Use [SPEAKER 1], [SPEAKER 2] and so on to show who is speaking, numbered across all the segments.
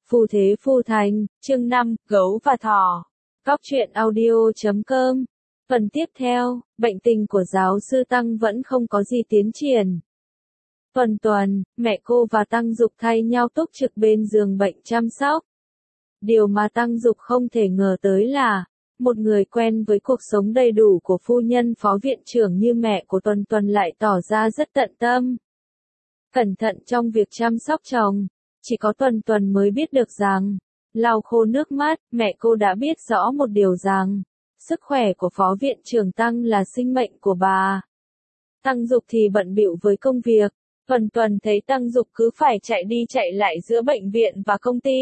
[SPEAKER 1] Phù thế phù thành, chương 5, gấu và thỏ. Góc truyện audio.com. Phần tiếp theo, bệnh tình của giáo sư Tăng vẫn không có gì tiến triển. Tuần, mẹ cô và Tăng Dục thay nhau túc trực bên giường bệnh chăm sóc. Điều mà Tăng Dục không thể ngờ tới là, một người quen với cuộc sống đầy đủ của phu nhân phó viện trưởng như mẹ của Tuần lại tỏ ra rất tận tâm. Cẩn thận trong việc chăm sóc chồng. Chỉ có Tuần mới biết được rằng, lau khô nước mắt, mẹ cô đã biết rõ một điều rằng, sức khỏe của phó viện trưởng Tăng là sinh mệnh của bà. Tăng Dục thì bận bịu với công việc, Tuần thấy Tăng Dục cứ phải chạy đi chạy lại giữa bệnh viện và công ty.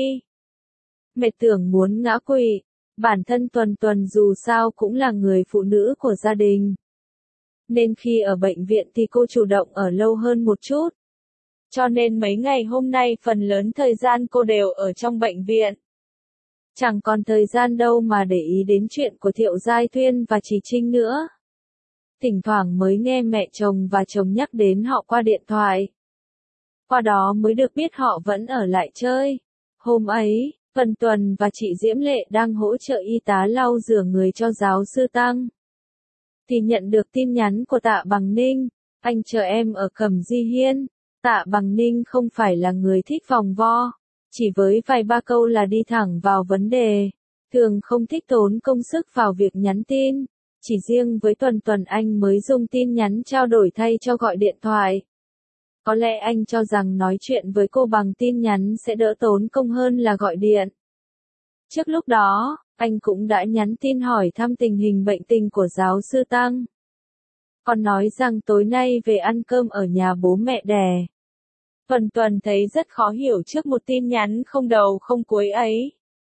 [SPEAKER 1] Mệt tưởng muốn ngã quỵ, bản thân Tuần dù sao cũng là người phụ nữ của gia đình. Nên khi ở bệnh viện thì cô chủ động ở lâu hơn một chút. Cho nên mấy ngày hôm nay phần lớn thời gian cô đều ở trong bệnh viện. Chẳng còn thời gian đâu mà để ý đến chuyện của Thiệu Giai Thuyên và Trì Trinh nữa. Thỉnh thoảng mới nghe mẹ chồng và chồng nhắc đến họ qua điện thoại. Qua đó mới được biết họ vẫn ở lại chơi. Hôm ấy, Tuần và chị Diễm Lệ đang hỗ trợ y tá lau rửa người cho giáo sư Tăng. Thì nhận được tin nhắn của Tạ Bằng Ninh, anh chờ em ở Cẩm Di Hiên. Tạ Bằng Ninh không phải là người thích vòng vo, chỉ với vài ba câu là đi thẳng vào vấn đề, thường không thích tốn công sức vào việc nhắn tin, chỉ riêng với Tuần anh mới dùng tin nhắn trao đổi thay cho gọi điện thoại. Có lẽ anh cho rằng nói chuyện với cô bằng tin nhắn sẽ đỡ tốn công hơn là gọi điện. Trước lúc đó, anh cũng đã nhắn tin hỏi thăm tình hình bệnh tình của giáo sư Tăng. Còn nói rằng tối nay về ăn cơm ở nhà bố mẹ đẻ. Tuần thấy rất khó hiểu trước một tin nhắn không đầu không cuối ấy.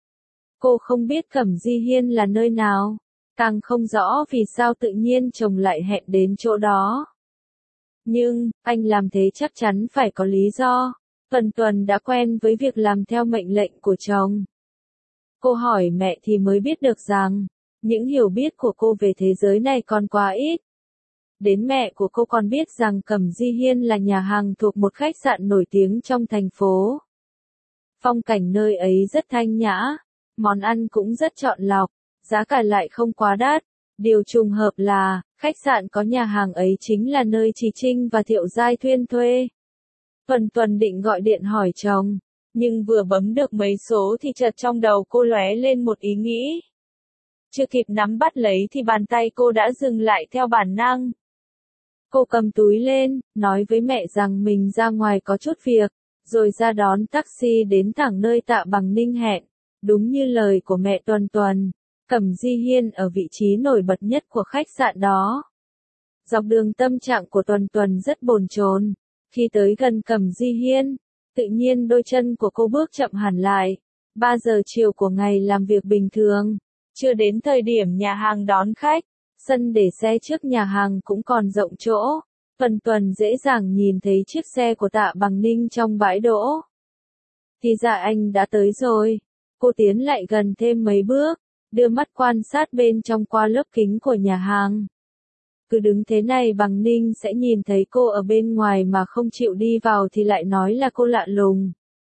[SPEAKER 1] Cô không biết Cẩm Di Hiên là nơi nào, càng không rõ vì sao tự nhiên chồng lại hẹn đến chỗ đó. Nhưng, anh làm thế chắc chắn phải có lý do. Tuần đã quen với việc làm theo mệnh lệnh của chồng. Cô hỏi mẹ thì mới biết được rằng, những hiểu biết của cô về thế giới này còn quá ít. Đến mẹ của cô còn biết rằng Cẩm Di Hiên là nhà hàng thuộc một khách sạn nổi tiếng trong thành phố. Phong cảnh nơi ấy rất thanh nhã, món ăn cũng rất chọn lọc, giá cả lại không quá đắt. Điều trùng hợp là, khách sạn có nhà hàng ấy chính là nơi Trì Trinh và Thiệu Giai Thuyên thuê. Tuần định gọi điện hỏi chồng, nhưng vừa bấm được mấy số thì chợt trong đầu cô lóe lên một ý nghĩ. Chưa kịp nắm bắt lấy thì bàn tay cô đã dừng lại theo bản năng. Cô cầm túi lên, nói với mẹ rằng mình ra ngoài có chút việc, rồi ra đón taxi đến thẳng nơi Tạ Bằng Ninh hẹn. Đúng như lời của mẹ Tuần, Cẩm Di Hiên ở vị trí nổi bật nhất của khách sạn đó. Dọc đường tâm trạng của Tuần rất bồn chồn. Khi tới gần Cẩm Di Hiên, tự nhiên đôi chân của cô bước chậm hẳn lại. 3 giờ chiều của ngày làm việc bình thường, chưa đến thời điểm nhà hàng đón khách. Sân để xe trước nhà hàng cũng còn rộng chỗ. Tuần dễ dàng nhìn thấy chiếc xe của Tạ Bằng Ninh trong bãi đỗ. Thì ra anh đã tới rồi. Cô tiến lại gần thêm mấy bước, đưa mắt quan sát bên trong qua lớp kính của nhà hàng. Cứ đứng thế này Bằng Ninh sẽ nhìn thấy cô ở bên ngoài mà không chịu đi vào thì lại nói là cô lạ lùng.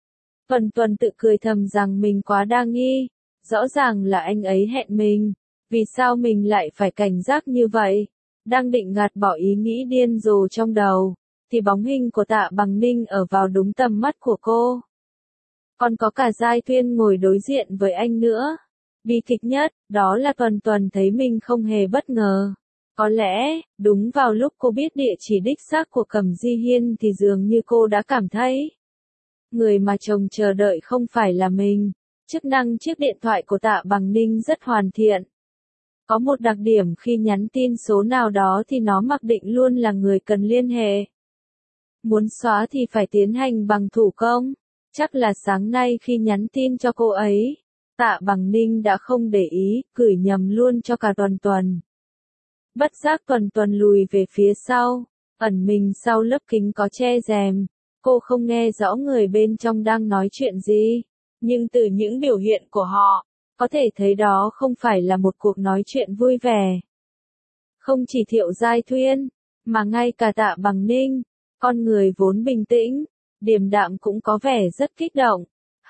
[SPEAKER 1] Tuần tự cười thầm rằng mình quá đa nghi. Rõ ràng là anh ấy hẹn mình. Vì sao mình lại phải cảnh giác như vậy? Đang định gạt bỏ ý nghĩ điên rồ trong đầu, thì bóng hình của Tạ Bằng Ninh ở vào đúng tầm mắt của cô. Còn có cả Giai Thuyên ngồi đối diện với anh nữa. Bi kịch nhất, đó là Tuần thấy mình không hề bất ngờ. Có lẽ, đúng vào lúc cô biết địa chỉ đích xác của Cẩm Di Hiên thì dường như cô đã cảm thấy. Người mà chồng chờ đợi không phải là mình. Chức năng chiếc điện thoại của Tạ Bằng Ninh rất hoàn thiện. Có một đặc điểm khi nhắn tin số nào đó thì nó mặc định luôn là người cần liên hệ. Muốn xóa thì phải tiến hành bằng thủ công. Chắc là sáng nay khi nhắn tin cho cô ấy, Tạ Bằng Ninh đã không để ý, gửi nhầm luôn cho cả Tuần. Bất giác Tuần lùi về phía sau, ẩn mình sau lớp kính có che rèm. Cô không nghe rõ người bên trong đang nói chuyện gì, nhưng từ những biểu hiện của họ, có thể thấy đó không phải là một cuộc nói chuyện vui vẻ. Không chỉ Thiệu Giai Thuyên, mà ngay cả Tạ Bằng Ninh, con người vốn bình tĩnh, điềm đạm cũng có vẻ rất kích động.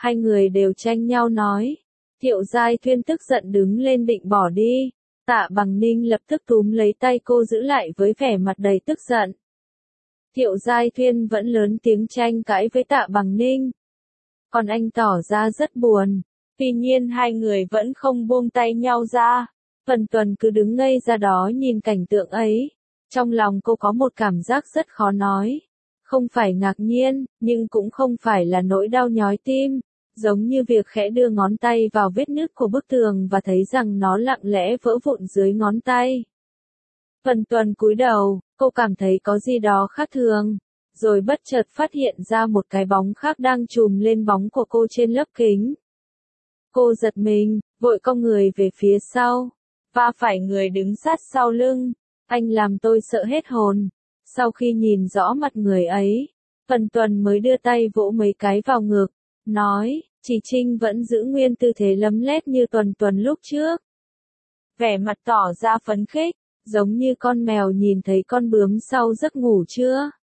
[SPEAKER 1] Hai người đều tranh nhau nói. Thiệu Giai Thuyên tức giận đứng lên định bỏ đi. Tạ Bằng Ninh lập tức túm lấy tay cô giữ lại với vẻ mặt đầy tức giận. Thiệu Giai Thuyên vẫn lớn tiếng tranh cãi với Tạ Bằng Ninh. Còn anh tỏ ra rất buồn. Tuy nhiên hai người vẫn không buông tay nhau ra. Vân Tuần cứ đứng ngây ra đó nhìn cảnh tượng ấy. Trong lòng cô có một cảm giác rất khó nói. Không phải ngạc nhiên, nhưng cũng không phải là nỗi đau nhói tim. Giống như việc khẽ đưa ngón tay vào vết nứt của bức tường và thấy rằng nó lặng lẽ vỡ vụn dưới ngón tay. Vân Tuần cúi đầu, cô cảm thấy có gì đó khác thường. Rồi bất chợt phát hiện ra một cái bóng khác đang chùm lên bóng của cô trên lớp kính. Cô giật mình, vội cong người về phía sau. Va phải người đứng sát sau lưng. Anh làm tôi sợ hết hồn. Sau khi nhìn rõ mặt người ấy, Vân Tuần mới đưa tay vỗ mấy cái vào ngực. Nói, chị Trinh vẫn giữ nguyên tư thế lấm lét như Tuần lúc trước. Vẻ mặt tỏ ra phấn khích, giống như con mèo nhìn thấy con bướm sau giấc ngủ trưa.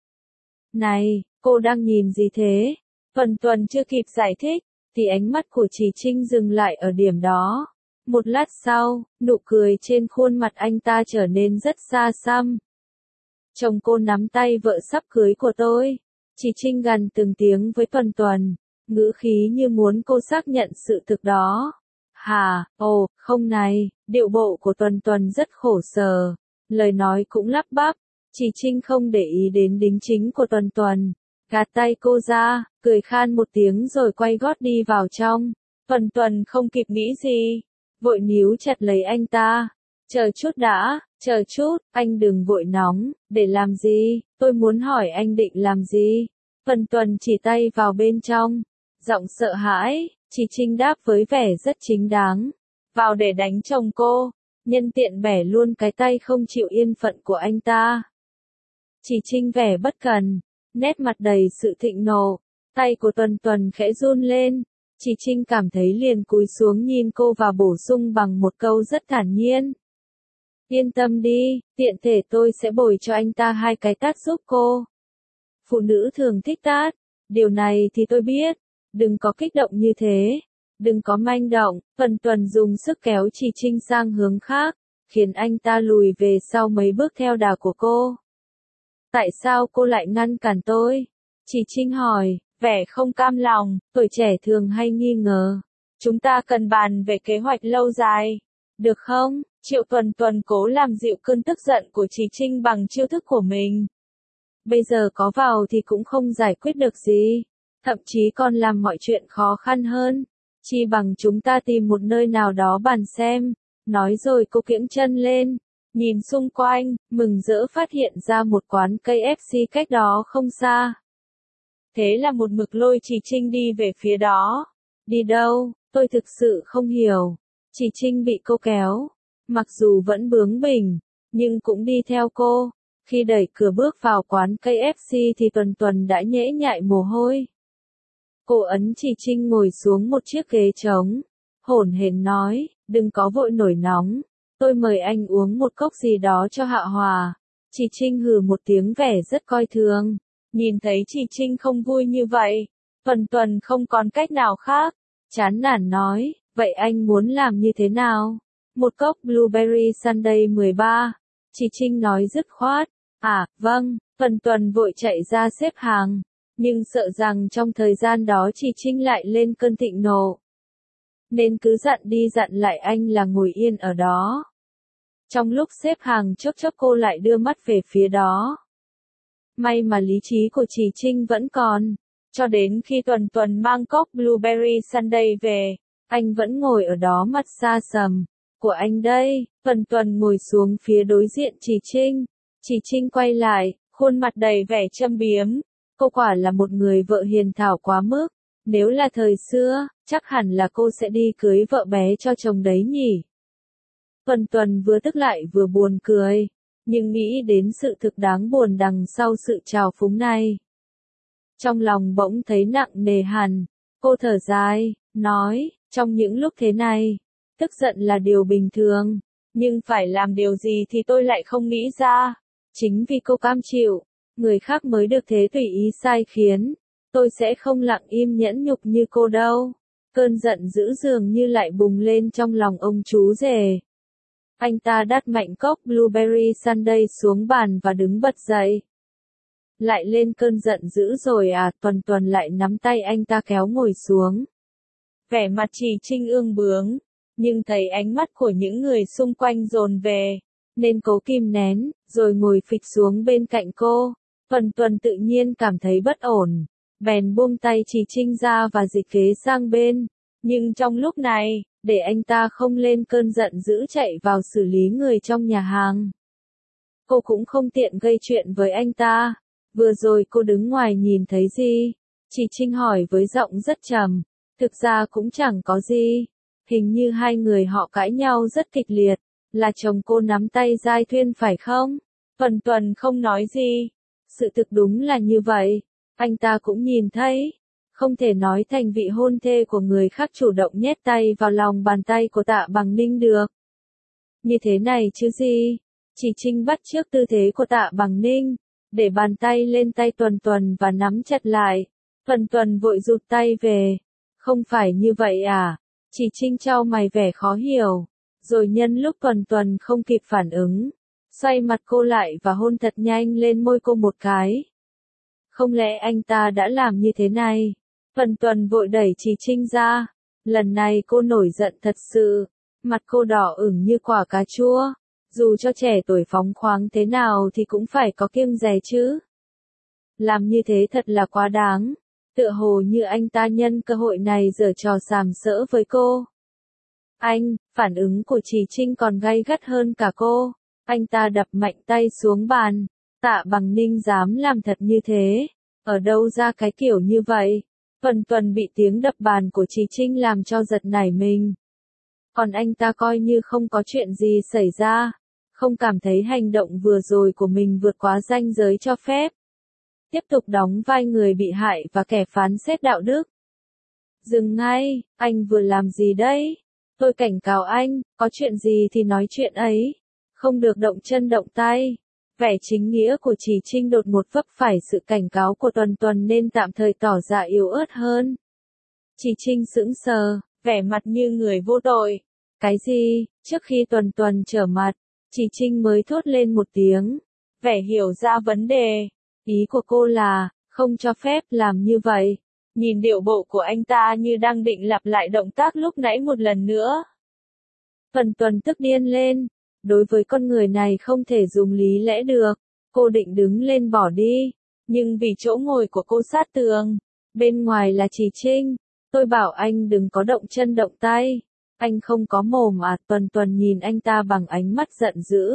[SPEAKER 1] Này, cô đang nhìn gì thế? Tuần chưa kịp giải thích, thì ánh mắt của chị Trinh dừng lại ở điểm đó. Một lát sau, nụ cười trên khuôn mặt anh ta trở nên rất xa xăm. Chồng cô nắm tay vợ sắp cưới của tôi. Chị Trinh gằn từng tiếng với Tuần, ngữ khí như muốn cô xác nhận sự thực đó. Hà, ồ, không này, điệu bộ của Tuần rất khổ sở. Lời nói cũng lắp bắp. Chị Trinh không để ý đến đính chính của Tuần. Gạt tay cô ra, cười khan một tiếng rồi quay gót đi vào trong. Tuần không kịp nghĩ gì. Vội níu chặt lấy anh ta. Chờ chút đã, chờ chút, anh đừng vội nóng, để làm gì, tôi muốn hỏi anh định làm gì. Tuần chỉ tay vào bên trong. Giọng sợ hãi, chị Trinh đáp với vẻ rất chính đáng. Vào để đánh chồng cô, nhân tiện bẻ luôn cái tay không chịu yên phận của anh ta. Chị Trinh vẻ bất cần, nét mặt đầy sự thịnh nộ, tay của Tuần khẽ run lên. Chị Trinh cảm thấy liền cúi xuống nhìn cô và bổ sung bằng một câu rất thản nhiên. Yên tâm đi, tiện thể tôi sẽ bồi cho anh ta 2 cái tát giúp cô. Phụ nữ thường thích tát, điều này thì tôi biết, đừng có kích động như thế, đừng có manh động. Tuần dùng sức kéo chị Trinh sang hướng khác, khiến anh ta lùi về sau mấy bước theo đà của cô. Tại sao cô lại ngăn cản tôi? Chị Trinh hỏi, vẻ không cam lòng. Tuổi trẻ thường hay nghi ngờ. Chúng ta cần bàn về kế hoạch lâu dài, được không? Triệu Tuần cố làm dịu cơn tức giận của chị Trinh bằng chiêu thức của mình. Bây giờ có vào thì cũng không giải quyết được gì, thậm chí còn làm mọi chuyện khó khăn hơn. Chi bằng chúng ta tìm một nơi nào đó bàn xem. Nói rồi cô kiễng chân lên, nhìn xung quanh, mừng rỡ phát hiện ra một quán KFC cách đó không xa. Thế là một mực lôi chị Trinh đi về phía đó. Đi đâu, tôi thực sự không hiểu. Chị Trinh bị cô kéo. Mặc dù vẫn bướng bỉnh, nhưng cũng đi theo cô. Khi đẩy cửa bước vào quán KFC thì Tuần đã nhễ nhại mồ hôi. Cô ấn chị Trinh ngồi xuống một chiếc ghế trống. Hổn hển nói, đừng có vội nổi nóng. Tôi mời anh uống một cốc gì đó cho hạ hòa. Chị Trinh hừ một tiếng vẻ rất coi thường. Nhìn thấy chị Trinh không vui như vậy, Tuần không còn cách nào khác. Chán nản nói, vậy anh muốn làm như thế nào? Một cốc Blueberry Sundae 13. Chị Trinh nói dứt khoát. À, vâng. Tuần vội chạy ra xếp hàng. Nhưng sợ rằng trong thời gian đó chị Trinh lại lên cơn thịnh nộ. Nên cứ dặn đi dặn lại anh là ngồi yên ở đó. Trong lúc xếp hàng chốc cô lại đưa mắt về phía đó. May mà lý trí của chị Trinh vẫn còn. Cho đến khi Tuần mang cốc Blueberry Sundae về, anh vẫn ngồi ở đó mắt xa sầm. Của anh đây. Tuần ngồi xuống phía đối diện chị Trinh. Chị Trinh quay lại, khuôn mặt đầy vẻ châm biếm. Cô quả là một người vợ hiền thảo quá mức. Nếu là thời xưa, chắc hẳn là cô sẽ đi cưới vợ bé cho chồng đấy nhỉ. Tuần vừa tức lại vừa buồn cười, nhưng nghĩ đến sự thực đáng buồn đằng sau sự trào phúng này. Trong lòng bỗng thấy nặng nề hẳn, cô thở dài, nói, trong những lúc thế này, tức giận là điều bình thường, nhưng phải làm điều gì thì tôi lại không nghĩ ra. Chính vì cô cam chịu, người khác mới được thế tùy ý sai khiến. Tôi sẽ không lặng im nhẫn nhục như cô đâu. Cơn giận dữ dường như lại bùng lên trong lòng ông chú rể. Anh ta đắt mạnh cốc Blueberry Sundae xuống bàn và đứng bật dậy. Lại lên cơn giận dữ rồi à? Tuần Tuần lại nắm tay anh ta kéo ngồi xuống. Vẻ mặt Trì Trinh ương bướng, nhưng thấy ánh mắt của những người xung quanh dồn về, nên cố kìm nén, rồi ngồi phịch xuống bên cạnh cô. Tuần Tuần tự nhiên cảm thấy bất ổn, bèn buông tay Trì Trinh ra và dịch ghế sang bên. Nhưng trong lúc này, để anh ta không lên cơn giận dữ chạy vào xử lý người trong nhà hàng, cô cũng không tiện gây chuyện với anh ta. Vừa rồi cô đứng ngoài nhìn thấy gì? Trì Trinh hỏi với giọng rất trầm. Thực ra cũng chẳng có gì. Hình như hai người họ cãi nhau rất kịch liệt. Là chồng cô nắm tay Giai Thuyên phải không? Tuần Tuần không nói gì. Sự thực đúng là như vậy. Anh ta cũng nhìn thấy. Không thể nói thành vị hôn thê của người khác chủ động nhét tay vào lòng bàn tay của Tạ Bằng Ninh được. Như thế này chứ gì? Trì Trinh bắt chước tư thế của Tạ Bằng Ninh, để bàn tay lên tay Tuần Tuần và nắm chặt lại. Tuần Tuần vội rụt tay về. Không phải như vậy à? Trì Trinh chau mày vẻ khó hiểu. Rồi nhân lúc Tuần Tuần không kịp phản ứng, xoay mặt cô lại và hôn thật nhanh lên môi cô một cái. Không lẽ anh ta đã làm như thế này? Tuần Tuần vội đẩy Trì Trinh ra. Lần này cô nổi giận thật sự. Mặt cô đỏ ửng như quả cà chua. Dù cho trẻ tuổi phóng khoáng thế nào thì cũng phải có kiêng dè chứ. Làm như thế thật là quá đáng. Tựa hồ như anh ta nhân cơ hội này giở trò sàm sỡ với cô. Anh, phản ứng của Trì Trinh còn gay gắt hơn cả cô. Anh ta đập mạnh tay xuống bàn. Tạ Bằng Ninh dám làm thật như thế. Ở đâu ra cái kiểu như vậy? Tuần Tuần bị tiếng đập bàn của Trì Trinh làm cho giật nảy mình. Còn anh ta coi như không có chuyện gì xảy ra. Không cảm thấy hành động vừa rồi của mình vượt quá ranh giới cho phép. Tiếp tục đóng vai người bị hại và kẻ phán xét đạo đức. Dừng ngay, anh vừa làm gì đấy? Tôi cảnh cáo anh, có chuyện gì thì nói chuyện ấy. Không được động chân động tay. Vẻ chính nghĩa của Trì Trinh đột ngột vấp phải sự cảnh cáo của Tuần Tuần nên tạm thời tỏ ra yếu ớt hơn. Trì Trinh sững sờ, vẻ mặt như người vô tội. Cái gì? Trước khi Tuần Tuần trở mặt, Trì Trinh mới thốt lên một tiếng. Vẻ hiểu ra vấn đề. Ý của cô là, không cho phép làm như vậy. Nhìn điệu bộ của anh ta như đang định lặp lại động tác lúc nãy một lần nữa. Tuần Tuần tức điên lên. Đối với con người này không thể dùng lý lẽ được. Cô định đứng lên bỏ đi. Nhưng vì chỗ ngồi của cô sát tường. Bên ngoài là Trì Trinh. Tôi bảo anh đừng có động chân động tay. Anh không có mồm à? Tuần Tuần nhìn anh ta bằng ánh mắt giận dữ.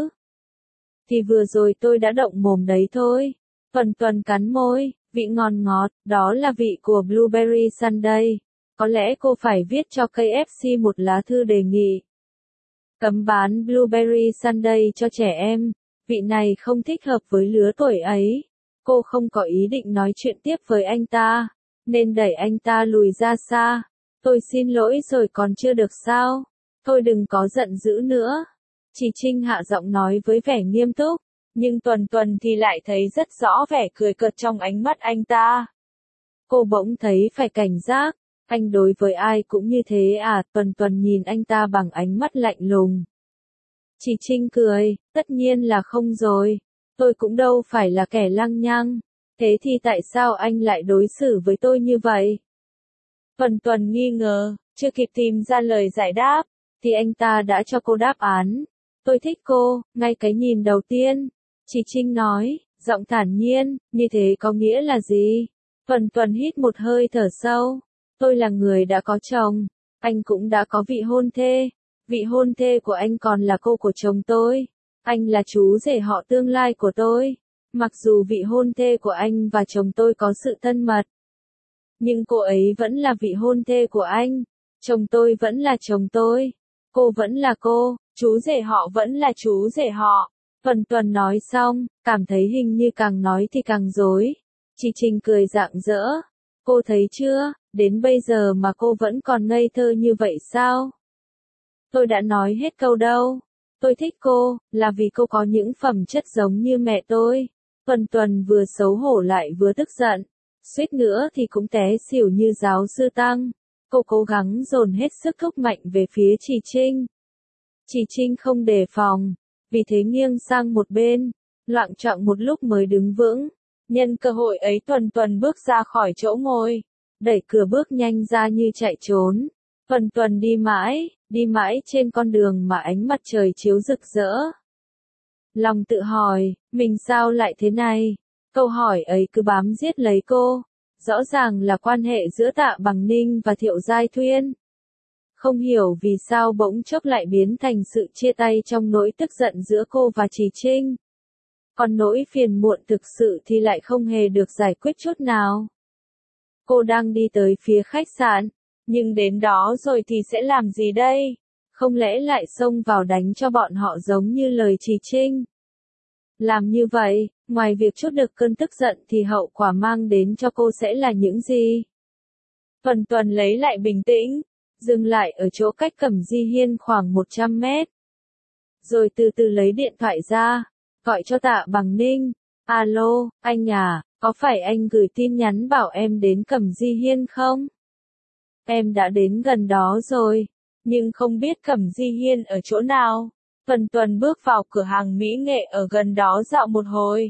[SPEAKER 1] Thì vừa rồi tôi đã động mồm đấy thôi. Tuần Tuần cắn môi, vị ngon ngọt, đó là vị của Blueberry Sundae. Có lẽ cô phải viết cho KFC một lá thư đề nghị cấm bán Blueberry Sundae cho trẻ em. Vị này không thích hợp với lứa tuổi ấy. Cô không có ý định nói chuyện tiếp với anh ta, nên đẩy anh ta lùi ra xa. Tôi xin lỗi rồi còn chưa được sao? Thôi đừng có giận dữ nữa. Trì Trinh hạ giọng nói với vẻ nghiêm túc. Nhưng Tuần Tuần thì lại thấy rất rõ vẻ cười cợt trong ánh mắt anh ta. Cô bỗng thấy phải cảnh giác. Anh đối với ai cũng như thế à? Tuần Tuần nhìn anh ta bằng ánh mắt lạnh lùng. Trì Trinh cười, tất nhiên là không rồi. Tôi cũng đâu phải là kẻ lăng nhăng. Thế thì tại sao anh lại đối xử với tôi như vậy? Tuần Tuần nghi ngờ, chưa kịp tìm ra lời giải đáp, thì anh ta đã cho cô đáp án. Tôi thích cô, ngay cái nhìn đầu tiên. Trì Trinh nói, giọng thản nhiên, như thế có nghĩa là gì? Tuần Tuần hít một hơi thở sâu. Tôi là người đã có chồng, anh cũng đã có vị hôn thê. Vị hôn thê của anh còn là cô của chồng tôi. Anh là chú rể họ tương lai của tôi. Mặc dù vị hôn thê của anh và chồng tôi có sự thân mật, nhưng cô ấy vẫn là vị hôn thê của anh. Chồng tôi vẫn là chồng tôi. Cô vẫn là cô, chú rể họ vẫn là chú rể họ. Tuần Tuần nói xong, cảm thấy hình như càng nói thì càng dối. Trì Trinh cười rạng rỡ. Cô thấy chưa, đến bây giờ mà cô vẫn còn ngây thơ như vậy sao? Tôi đã nói hết câu đâu. Tôi thích cô, là vì cô có những phẩm chất giống như mẹ tôi. Tuần Tuần vừa xấu hổ lại vừa tức giận. suýt nữa thì cũng té xỉu như giáo sư Tăng. Cô cố gắng dồn hết sức thúc mạnh về phía Chỉ Trinh. Chỉ Trinh không đề phòng, vì thế nghiêng sang một bên, loạng choạng một lúc mới đứng vững. Nhân cơ hội ấy Tuần Tuần bước ra khỏi chỗ ngồi, đẩy cửa bước nhanh ra như chạy trốn. Tuần Tuần đi mãi trên con đường mà ánh mặt trời chiếu rực rỡ. Lòng tự hỏi, mình sao lại thế này? Câu hỏi ấy cứ bám giết lấy cô. Rõ ràng là quan hệ giữa Tạ Bằng Ninh và Thiệu Giai Thuyên. Không hiểu vì sao bỗng chốc lại biến thành sự chia tay trong nỗi tức giận giữa cô và Chỉ Trinh. Còn nỗi phiền muộn thực sự thì lại không hề được giải quyết chút nào. Cô đang đi tới phía khách sạn, nhưng đến đó rồi thì sẽ làm gì đây? Không lẽ lại xông vào đánh cho bọn họ giống như lời Chỉ Trinh? Làm như vậy, ngoài việc trút được cơn tức giận thì hậu quả mang đến cho cô sẽ là những gì? Tuần Tuần lấy lại bình tĩnh, dừng lại ở chỗ cách Cẩm Di Hiên khoảng 100 mét. Rồi từ từ lấy điện thoại ra, gọi cho Tạ Bằng Ninh. Alo, anh à, có phải anh gửi tin nhắn bảo em đến Cẩm Di Hiên không? Em đã đến gần đó rồi, nhưng không biết Cẩm Di Hiên ở chỗ nào. Tuần Tuần bước vào cửa hàng mỹ nghệ ở gần đó dạo một hồi.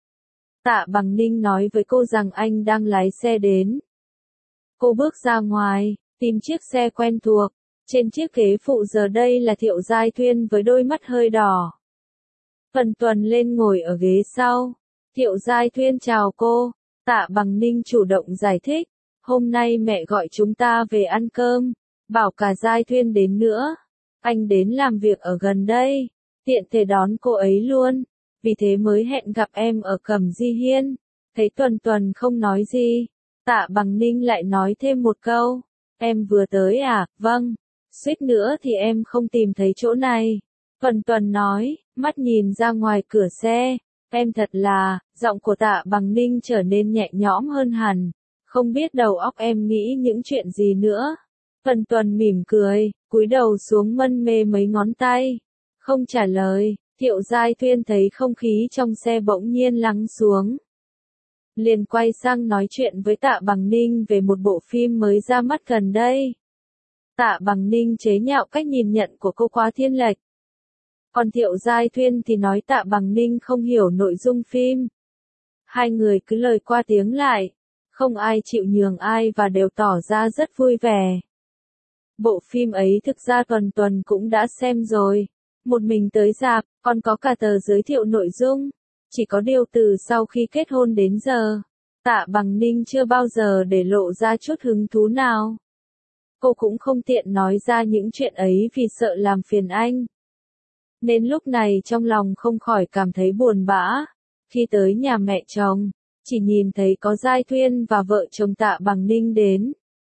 [SPEAKER 1] Tạ Bằng Ninh nói với cô rằng anh đang lái xe đến. Cô bước ra ngoài, tìm chiếc xe quen thuộc. Trên chiếc ghế phụ giờ đây là Thiệu Giai Thuyên với đôi mắt hơi đỏ. Tuần Tuần lên ngồi ở ghế sau. Thiệu Giai Thuyên chào cô. Tạ Bằng Ninh chủ động giải thích. Hôm nay mẹ gọi chúng ta về ăn cơm. Bảo cả Giai Thuyên đến nữa. Anh đến làm việc ở gần đây. Tiện thể đón cô ấy luôn. Vì thế mới hẹn gặp em ở Cẩm Di Hiên. Thấy Tuần Tuần không nói gì. Tạ Bằng Ninh lại nói thêm một câu. Em vừa tới à? Vâng. Suýt nữa thì em không tìm thấy chỗ này. Tuần Tuần nói, mắt nhìn ra ngoài cửa xe. Em thật là, giọng của Tạ Bằng Ninh trở nên nhẹ nhõm hơn hẳn. Không biết đầu óc em nghĩ những chuyện gì nữa. Tuần Tuần mỉm cười, cúi đầu xuống mân mê mấy ngón tay. Không trả lời, Thiệu Giai Thuyên thấy không khí trong xe bỗng nhiên lắng xuống. Liền quay sang nói chuyện với Tạ Bằng Ninh về một bộ phim mới ra mắt gần đây. Tạ Bằng Ninh chế nhạo cách nhìn nhận của cô quá thiên lệch. Còn Thiệu Giai Thuyên thì nói Tạ Bằng Ninh không hiểu nội dung phim. Hai người cứ lời qua tiếng lại, không ai chịu nhường ai và đều tỏ ra rất vui vẻ. Bộ phim ấy thực ra Tuần Tuần cũng đã xem rồi. Một mình tới rạp, còn có cả tờ giới thiệu nội dung. Chỉ có điều từ sau khi kết hôn đến giờ, Tạ Bằng Ninh chưa bao giờ để lộ ra chút hứng thú nào. Cô cũng không tiện nói ra những chuyện ấy vì sợ làm phiền anh. Nên lúc này trong lòng không khỏi cảm thấy buồn bã. Khi tới nhà mẹ chồng, chỉ nhìn thấy có Giai Thuyên và vợ chồng Tạ Bằng Ninh đến.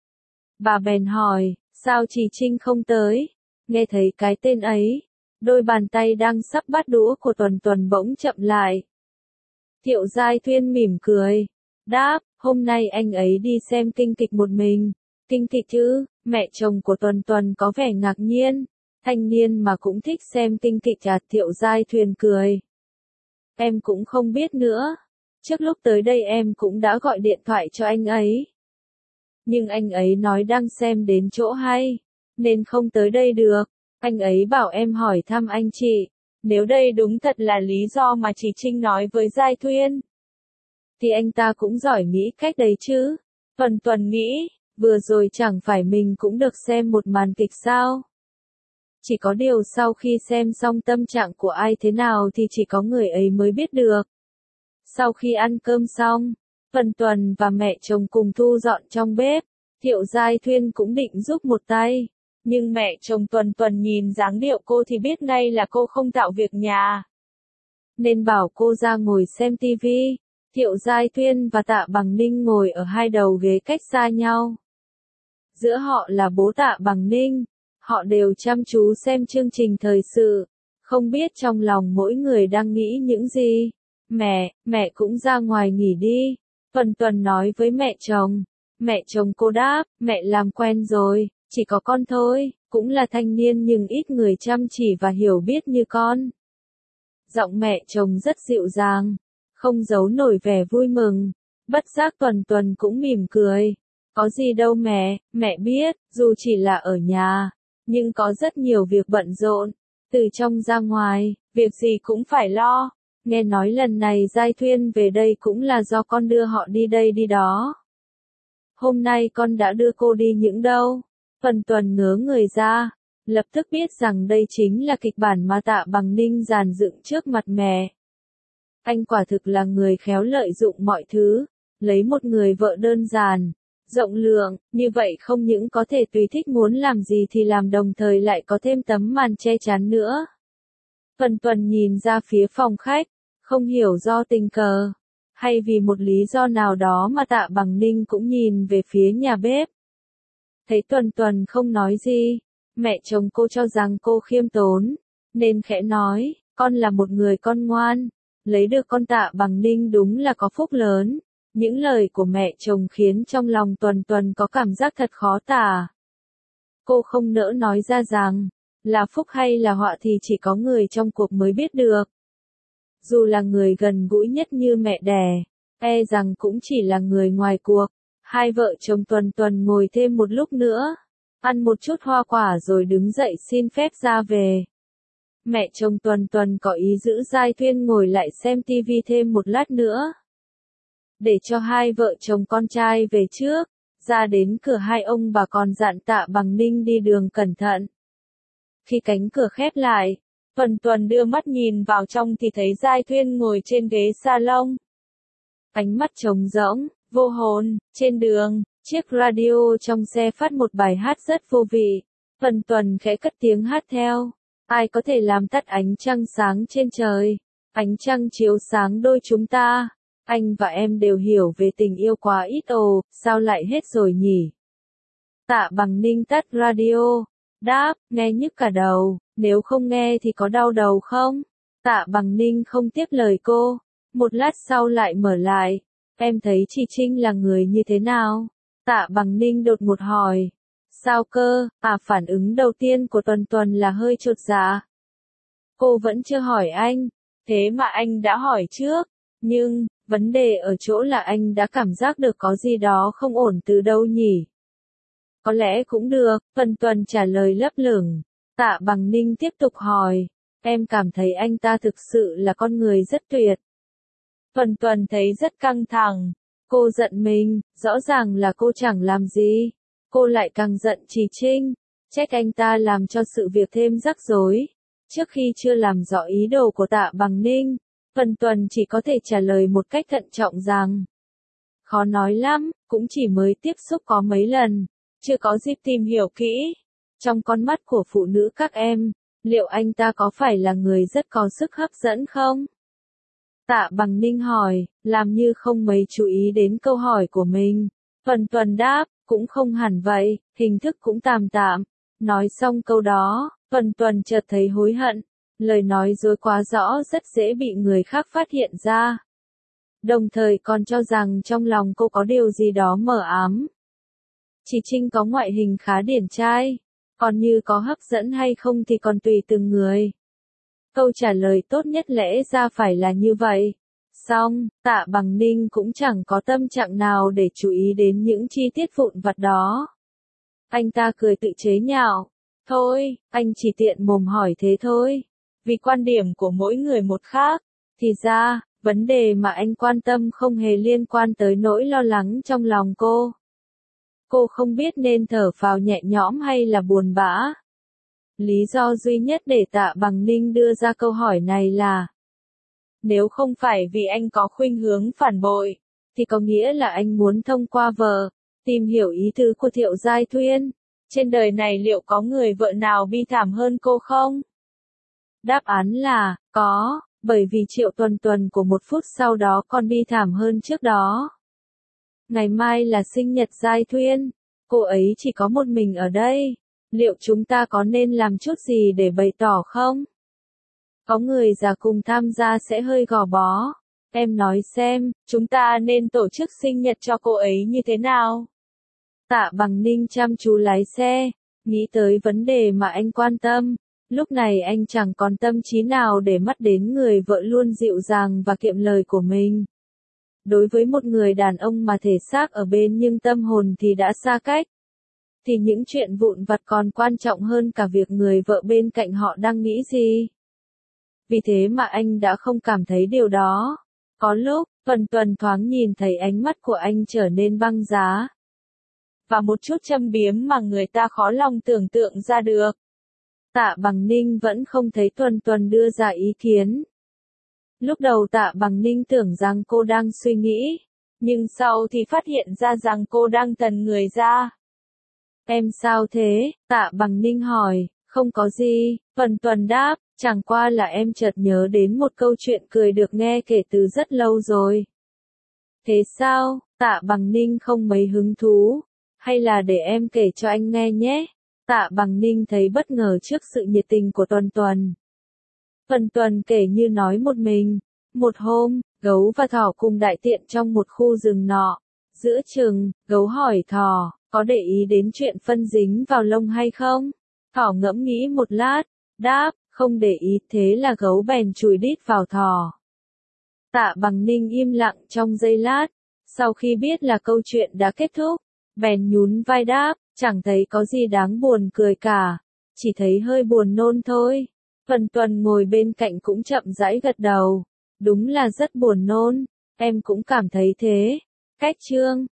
[SPEAKER 1] Bà bèn hỏi, sao Chỉ Trinh không tới? Nghe thấy cái tên ấy, đôi bàn tay đang sắp bắt đũa của Tuần Tuần bỗng chậm lại. Thiệu Giai Thuyên mỉm cười, đáp, hôm nay anh ấy đi xem kinh kịch một mình. Kinh kịch chứ? Mẹ chồng của Tuần Tuần có vẻ ngạc nhiên. Thanh niên mà cũng thích xem kinh kịch à? Thiệu Giai Thuyên cười. Em cũng không biết nữa. Trước lúc tới đây em cũng đã gọi điện thoại cho anh ấy. Nhưng anh ấy nói đang xem đến chỗ hay, nên không tới đây được. Anh ấy bảo em hỏi thăm anh chị. Nếu đây đúng thật là lý do mà Chỉ Trinh nói với Giai Thuyên, thì anh ta cũng giỏi nghĩ cách đấy chứ. Tuần Tuần nghĩ, vừa rồi chẳng phải mình cũng được xem một màn kịch sao? Chỉ có điều sau khi xem xong tâm trạng của ai thế nào thì chỉ có người ấy mới biết được. Sau khi ăn cơm xong, Tuần Tuần và mẹ chồng cùng thu dọn trong bếp. Thiệu Giai Thuyên cũng định giúp một tay. Nhưng mẹ chồng Tuần Tuần nhìn dáng điệu cô thì biết ngay là cô không tạo việc nhà. Nên bảo cô ra ngồi xem tivi. Thiệu Giai Thuyên và Tạ Bằng Ninh ngồi ở hai đầu ghế cách xa nhau. Giữa họ là bố Tạ Bằng Ninh. Họ đều chăm chú xem chương trình thời sự. Không biết trong lòng mỗi người đang nghĩ những gì. Mẹ cũng ra ngoài nghỉ đi. Tuần Tuần nói với mẹ chồng. Mẹ chồng cô đáp, mẹ làm quen rồi, chỉ có con thôi, cũng là thanh niên nhưng ít người chăm chỉ và hiểu biết như con. Giọng mẹ chồng rất dịu dàng, không giấu nổi vẻ vui mừng. Bất giác Tuần cũng mỉm cười. Có gì đâu mẹ biết, dù chỉ là ở nhà, nhưng có rất nhiều việc bận rộn, từ trong ra ngoài, việc gì cũng phải lo. Nghe nói lần này Giai Thuyên về đây cũng là do con đưa họ đi đây đi đó. Hôm nay con đã đưa cô đi những đâu? Tuần ngớ người ra, lập tức biết rằng đây chính là kịch bản mà Tạ Bằng Ninh dàn dựng trước mặt mẹ. Anh quả thực là người khéo lợi dụng mọi thứ, lấy một người vợ đơn giản, rộng lượng, như vậy không những có thể tùy thích muốn làm gì thì làm, đồng thời lại có thêm tấm màn che chắn nữa. Tuần nhìn ra phía phòng khách, không hiểu do tình cờ, hay vì một lý do nào đó mà Tạ Bằng Ninh cũng nhìn về phía nhà bếp. Thấy Tuần không nói gì, mẹ chồng cô cho rằng cô khiêm tốn, nên khẽ nói, con là một người con ngoan, lấy được con Tạ Bằng Ninh đúng là có phúc lớn. Những lời của mẹ chồng khiến trong lòng Tuần có cảm giác thật khó tả. Cô không nỡ nói ra rằng, là phúc hay là họa thì chỉ có người trong cuộc mới biết được. Dù là người gần gũi nhất như mẹ đẻ, e rằng cũng chỉ là người ngoài cuộc. Hai vợ chồng Tuần ngồi thêm một lúc nữa, ăn một chút hoa quả rồi đứng dậy xin phép ra về. Mẹ chồng Tuần có ý giữ Giai Thuyên ngồi lại xem tivi thêm một lát nữa, để cho hai vợ chồng con trai về trước. Ra đến cửa hai ông bà còn dặn Tạ Bằng Ninh đi đường cẩn thận. Khi cánh cửa khép lại, Tuần đưa mắt nhìn vào trong thì thấy Giai Thuyên ngồi trên ghế salon. Ánh mắt trống rỗng, vô hồn. Trên đường, chiếc radio trong xe phát một bài hát rất vô vị. Tuần khẽ cất tiếng hát theo. Ai có thể làm tắt ánh trăng sáng trên trời? Ánh trăng chiếu sáng đôi chúng ta. Anh và em đều hiểu về tình yêu quá ít ồ, sao lại hết rồi nhỉ? Tạ Bằng Ninh tắt radio. Đáp, nghe nhức cả đầu, nếu không nghe thì có đau đầu không? Tạ Bằng Ninh không tiếp lời cô. Một lát sau lại mở lại. Em thấy chị Trinh là người như thế nào? Tạ Bằng Ninh đột ngột hỏi. Sao cơ? Phản ứng đầu tiên của Tuần là hơi chột dạ. Cô vẫn chưa hỏi anh, thế mà anh đã hỏi trước. Nhưng, vấn đề ở chỗ là anh đã cảm giác được có gì đó không ổn từ đâu nhỉ? Có lẽ cũng được, Tuần trả lời lấp lửng. Tạ Bằng Ninh tiếp tục hỏi. Em cảm thấy anh ta thực sự là con người rất tuyệt. Tuần thấy rất căng thẳng. Cô giận mình, rõ ràng là cô chẳng làm gì. Cô lại càng giận Trì Trinh, trách anh ta làm cho sự việc thêm rắc rối. Trước khi chưa làm rõ ý đồ của Tạ Bằng Ninh, Tuần chỉ có thể trả lời một cách thận trọng rằng, khó nói lắm, cũng chỉ mới tiếp xúc có mấy lần, chưa có dịp tìm hiểu kỹ. Trong con mắt của phụ nữ các em, liệu anh ta có phải là người rất có sức hấp dẫn không? Tạ Bằng Ninh hỏi, làm như không mấy chú ý đến câu hỏi của mình. Tuần đáp, cũng không hẳn vậy, hình thức cũng tạm tạm. Nói xong câu đó, Tuần chợt thấy hối hận. Lời nói dối quá rõ rất dễ bị người khác phát hiện ra. Đồng thời còn cho rằng trong lòng cô có điều gì đó mờ ám. Chỉ Trinh có ngoại hình khá điển trai, còn như có hấp dẫn hay không thì còn tùy từng người. Câu trả lời tốt nhất lẽ ra phải là như vậy. Xong, Tạ Bằng Ninh cũng chẳng có tâm trạng nào để chú ý đến những chi tiết vụn vặt đó. Anh ta cười tự chế nhạo. Thôi, anh chỉ tiện mồm hỏi thế thôi. Vì quan điểm của mỗi người một khác. Thì ra, vấn đề mà anh quan tâm không hề liên quan tới nỗi lo lắng trong lòng cô. Cô không biết nên thở phào nhẹ nhõm hay là buồn bã. Lý do duy nhất để Tạ Bằng Ninh đưa ra câu hỏi này là, nếu không phải vì anh có khuynh hướng phản bội, thì có nghĩa là anh muốn thông qua vợ, tìm hiểu ý tứ của Thiệu Giai Thuyên. Trên đời này liệu có người vợ nào bi thảm hơn cô không? Đáp án là, có, bởi vì Triệu Tuần của một phút sau đó còn bi thảm hơn trước đó. Ngày mai là sinh nhật Giai Thuyên, cô ấy chỉ có một mình ở đây. Liệu chúng ta có nên làm chút gì để bày tỏ không? Có người già cùng tham gia sẽ hơi gò bó. Em nói xem, chúng ta nên tổ chức sinh nhật cho cô ấy như thế nào? Tạ Bằng Ninh chăm chú lái xe, nghĩ tới vấn đề mà anh quan tâm. Lúc này anh chẳng còn tâm trí nào để mắt đến người vợ luôn dịu dàng và kiệm lời của mình. Đối với một người đàn ông mà thể xác ở bên nhưng tâm hồn thì đã xa cách, thì những chuyện vụn vặt còn quan trọng hơn cả việc người vợ bên cạnh họ đang nghĩ gì. Vì thế mà anh đã không cảm thấy điều đó. Có lúc, Tuần thoáng nhìn thấy ánh mắt của anh trở nên băng giá. Và một chút châm biếm mà người ta khó lòng tưởng tượng ra được. Tạ Bằng Ninh vẫn không thấy Tuần đưa ra ý kiến. Lúc đầu Tạ Bằng Ninh tưởng rằng cô đang suy nghĩ, nhưng sau thì phát hiện ra rằng cô đang tần người ra. Em sao thế? Tạ Bằng Ninh hỏi. Không có gì, Tuần đáp, chẳng qua là em chợt nhớ đến một câu chuyện cười được nghe kể từ rất lâu rồi. Thế sao? Tạ Bằng Ninh không mấy hứng thú. Hay là để em kể cho anh nghe nhé? Tạ Bằng Ninh thấy bất ngờ trước sự nhiệt tình của Tuần. Tuần kể như nói một mình. Một hôm, gấu và thỏ cùng đại tiện trong một khu rừng nọ. Giữa chừng, gấu hỏi thỏ, có để ý đến chuyện phân dính vào lông hay không? Thỏ ngẫm nghĩ một lát, đáp, không để ý, thế là gấu bèn chùi đít vào thỏ. Tạ Bằng Ninh im lặng trong giây lát, sau khi biết là câu chuyện đã kết thúc, bèn nhún vai đáp, chẳng thấy có gì đáng buồn cười cả, chỉ thấy hơi buồn nôn thôi. Tuần ngồi bên cạnh cũng chậm rãi gật đầu, đúng là rất buồn nôn, em cũng cảm thấy thế. Cách chương